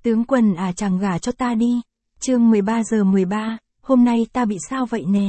Tướng quân à, chàng gả cho ta đi. Chương 13:13, hôm nay ta bị sao vậy nè?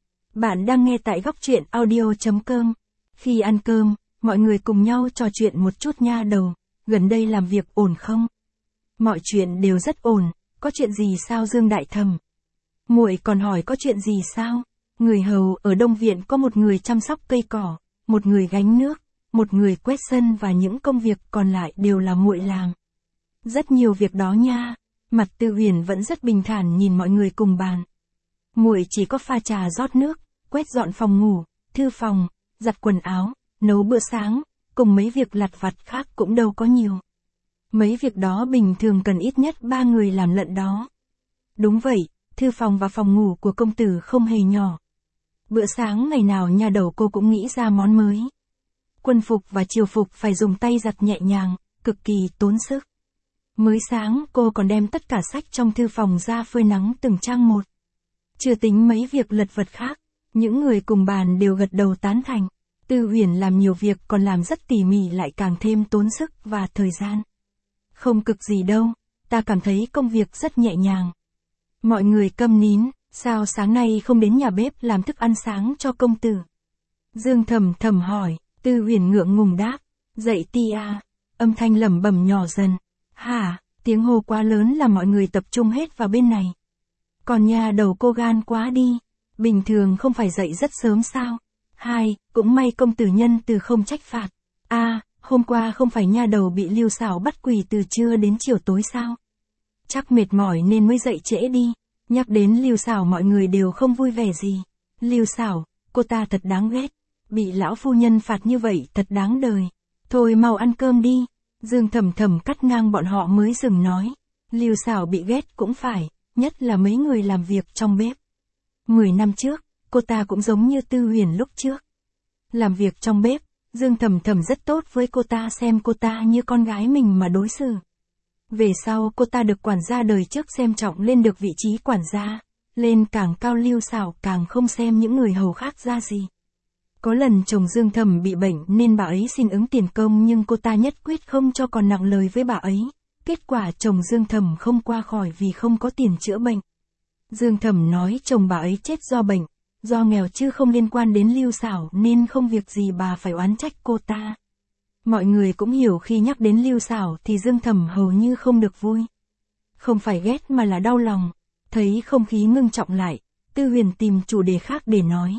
Bạn đang nghe tại góc truyện audio.com. Khi ăn cơm, mọi người cùng nhau trò chuyện một chút nha đầu, gần đây làm việc ổn không? Mọi chuyện đều rất ổn, có chuyện gì sao Dương Đại Thẩm? Muội còn hỏi có chuyện gì sao? Người hầu ở Đông Viện có một người chăm sóc cây cỏ, một người gánh nước, một người quét sân và những công việc còn lại đều là muội làm. Rất nhiều việc đó nha. Mặt Tư Huyền vẫn rất bình thản nhìn mọi người cùng bàn. Muội chỉ có pha trà rót nước, quét dọn phòng ngủ, thư phòng, giặt quần áo, nấu bữa sáng, cùng mấy việc lặt vặt khác cũng đâu có nhiều. Mấy việc đó bình thường cần ít nhất 3 người làm lận đó. Đúng vậy, thư phòng và phòng ngủ của công tử không hề nhỏ. Bữa sáng ngày nào nhà đầu cô cũng nghĩ ra món mới. Quân phục và triều phục phải dùng tay giặt nhẹ nhàng, cực kỳ tốn sức. Mới sáng cô còn đem tất cả sách trong thư phòng ra phơi nắng từng trang một. Chưa tính mấy việc lật vật khác, những người cùng bàn đều gật đầu tán thành. Tư Huyền làm nhiều việc còn làm rất tỉ mỉ lại càng thêm tốn sức và thời gian. Không cực gì đâu, ta cảm thấy công việc rất nhẹ nhàng. Mọi người câm nín, sao sáng nay không đến nhà bếp làm thức ăn sáng cho công tử? Dương Thẩm Thẩm hỏi, Tư Huyền ngượng ngùng đáp, dậy ti à, âm thanh lẩm bẩm nhỏ dần. Hả, tiếng hô quá lớn làm mọi người tập trung hết vào bên này. Còn nhà đầu cô gan quá đi, bình thường không phải dậy rất sớm sao? Hai, cũng may công tử nhân từ không trách phạt. Hôm qua không phải nha đầu bị Lưu Sảo bắt quỳ từ trưa đến chiều tối sao? Chắc mệt mỏi nên mới dậy trễ đi. Nhắc đến Lưu Sảo mọi người đều không vui vẻ gì. Lưu Sảo, cô ta thật đáng ghét. Bị lão phu nhân phạt như vậy thật đáng đời. Thôi mau ăn cơm đi. Dương Thẩm Thẩm cắt ngang bọn họ mới dừng nói. Lưu Sảo bị ghét cũng phải, nhất là mấy người làm việc trong bếp. 10 năm trước, cô ta cũng giống như Tư Huyền lúc trước. Làm việc trong bếp, Dương Thẩm Thẩm rất tốt với cô ta, xem cô ta như con gái mình mà đối xử. Về sau cô ta được quản gia đời trước xem trọng lên được vị trí quản gia, lên càng cao. Lưu Sảo càng không xem những người hầu khác ra gì. Có lần chồng Dương Thẩm bị bệnh nên bà ấy xin ứng tiền công nhưng cô ta nhất quyết không cho, còn nặng lời với bà ấy. Kết quả chồng Dương Thẩm không qua khỏi vì không có tiền chữa bệnh. Dương Thẩm nói chồng bà ấy chết do bệnh, do nghèo chứ không liên quan đến Lưu Sảo nên không việc gì bà phải oán trách cô ta. Mọi người cũng hiểu khi nhắc đến Lưu Sảo thì Dương Thẩm hầu như không được vui. Không phải ghét mà là đau lòng. Thấy không khí ngưng trọng lại, Tư Huyền tìm chủ đề khác để nói.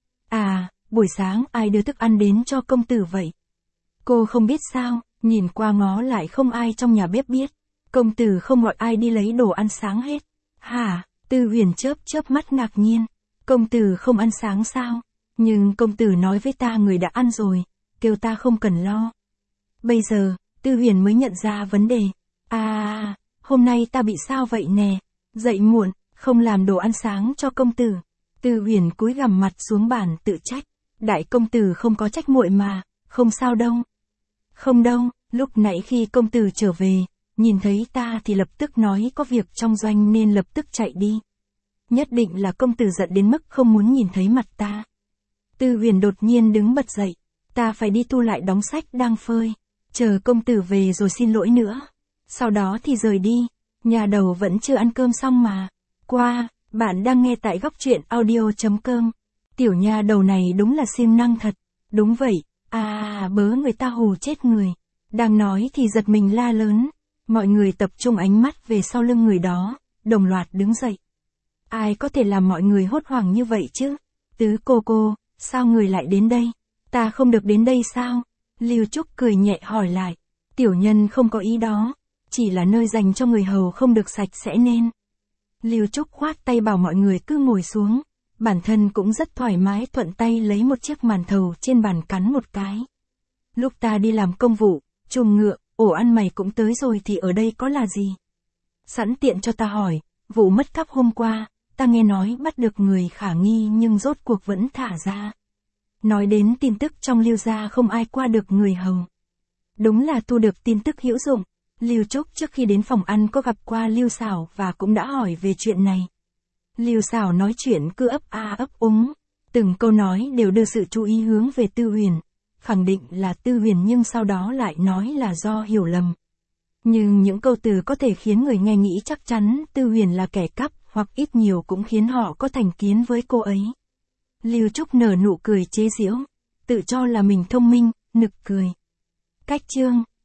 Buổi sáng ai đưa thức ăn đến cho công tử vậy? Cô không biết sao, nhìn qua ngó lại không ai trong nhà bếp biết. Công tử không gọi ai đi lấy đồ ăn sáng hết. Hả? Tư Huyền chớp mắt ngạc nhiên. Công tử không ăn sáng sao? Nhưng công tử nói với ta người đã ăn rồi, kêu ta không cần lo. Bây giờ, Tư Huyền mới nhận ra vấn đề. Hôm nay ta bị sao vậy nè? Dậy muộn, không làm đồ ăn sáng cho công tử. Tư Huyền cúi gằm mặt xuống bàn tự trách. Đại công tử không có trách muội mà, không sao đâu. Không đâu, lúc nãy khi công tử trở về, nhìn thấy ta thì lập tức nói có việc trong doanh nên lập tức chạy đi. Nhất định là công tử giận đến mức không muốn nhìn thấy mặt ta. Tư Huyền đột nhiên đứng bật dậy. Ta phải đi thu lại đóng sách đang phơi. Chờ công tử về rồi xin lỗi nữa. Sau đó thì rời đi. Nhà đầu vẫn chưa ăn cơm xong mà. Bạn đang nghe tại góc truyện audio.com. Tiểu nha đầu này đúng là siêng năng thật. Đúng vậy, bớ người ta hù chết người. Đang nói thì giật mình la lớn. Mọi người tập trung ánh mắt về sau lưng người đó, đồng loạt đứng dậy. Ai có thể làm mọi người hốt hoảng như vậy chứ? Tứ cô, sao người lại đến đây? Ta không được đến đây sao? Lưu Trúc cười nhẹ hỏi lại. Tiểu nhân không có ý đó, chỉ là nơi dành cho người hầu không được sạch sẽ nên. Lưu Trúc khoát tay bảo mọi người cứ ngồi xuống. Bản thân cũng rất thoải mái, thuận tay lấy một chiếc màn thầu trên bàn cắn một cái. Lúc ta đi làm công vụ, chuồng ngựa, ổ ăn mày cũng tới rồi thì ở đây có là gì? Sẵn tiện cho ta hỏi, vụ mất cắp hôm qua, ta nghe nói bắt được người khả nghi nhưng rốt cuộc vẫn thả ra. Nói đến tin tức trong Lưu gia không ai qua được người hầu. Đúng là thu được tin tức hữu dụng. Lưu Trúc trước khi đến phòng ăn có gặp qua Lưu Sảo và cũng đã hỏi về chuyện này. Lưu Sảo nói chuyện cứ ấp úng, từng câu nói đều đưa sự chú ý hướng về Tư Huyền, khẳng định là Tư Huyền nhưng sau đó lại nói là do hiểu lầm. Nhưng những câu từ có thể khiến người nghe nghĩ chắc chắn Tư Huyền là kẻ cắp, hoặc ít nhiều cũng khiến họ có thành kiến với cô ấy. Lưu Trúc nở nụ cười chế giễu, tự cho là mình thông minh, nực cười. Cách chương